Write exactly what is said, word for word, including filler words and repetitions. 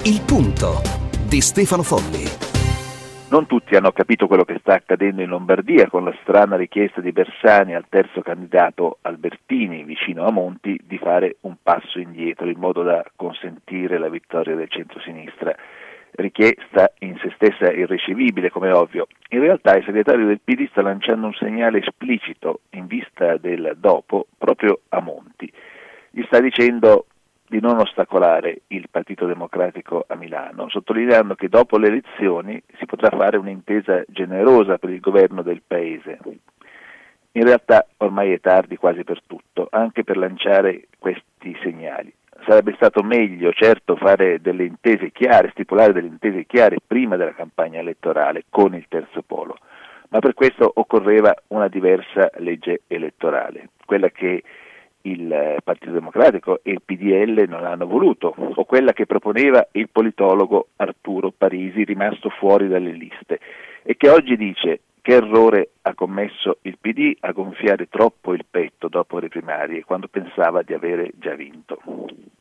Il punto di Stefano Folli. Non tutti hanno capito quello che sta accadendo in Lombardia con la strana richiesta di Bersani al terzo candidato Albertini, vicino a Monti, di fare un passo indietro in modo da consentire la vittoria del centrosinistra. Richiesta in se stessa irricevibile, come ovvio. In realtà il segretario del P D sta lanciando un segnale esplicito in vista del dopo proprio a Monti. Gli sta dicendo di non ostacolare il Partito Democratico a Milano, sottolineando che dopo le elezioni si potrà fare un'intesa generosa per il governo del Paese. In realtà ormai è tardi quasi per tutto, anche per lanciare questi segnali. Sarebbe stato meglio, certo, fare delle intese chiare, stipulare delle intese chiare prima della campagna elettorale con il terzo polo, ma per questo occorreva una diversa legge elettorale, quella che il Partito Democratico e il P D L non hanno voluto, o quella che proponeva il politologo Arturo Parisi, rimasto fuori dalle liste, e che oggi dice che errore ha commesso il P D a gonfiare troppo il petto dopo le primarie, quando pensava di avere già vinto.